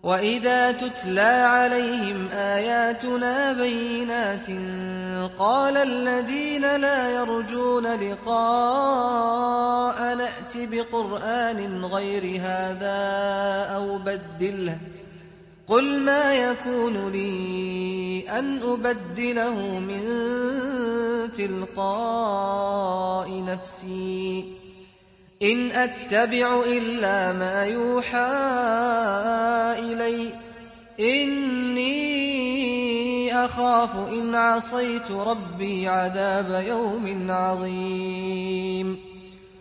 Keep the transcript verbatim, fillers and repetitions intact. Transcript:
وَإِذَا تُتْلَىٰ عَلَيْهِمْ آيَاتُنَا بَيِّنَاتٍ قَالَ الَّذِينَ لَا يَرْجُونَ لِقَاءَنَا ائْتِ بِقُرْآنٍ غَيْرِ هَٰذَا أَوْ بَدِّلْهُ ۚ قُلْ مَا يَكُونُ لِي أَنْ أُبَدِّلَهُ مِن تِلْقَاءِ نَفْسِي ۖ إِنْ أَتَّبِعُ إِلَّا مَا يُوحَىٰ إِلَيَّ ۖ إِنِّي أَخَافُ إِنْ عَصَيْتُ رَبِّي عَذَابَ يَوْمٍ عَظِيمٍ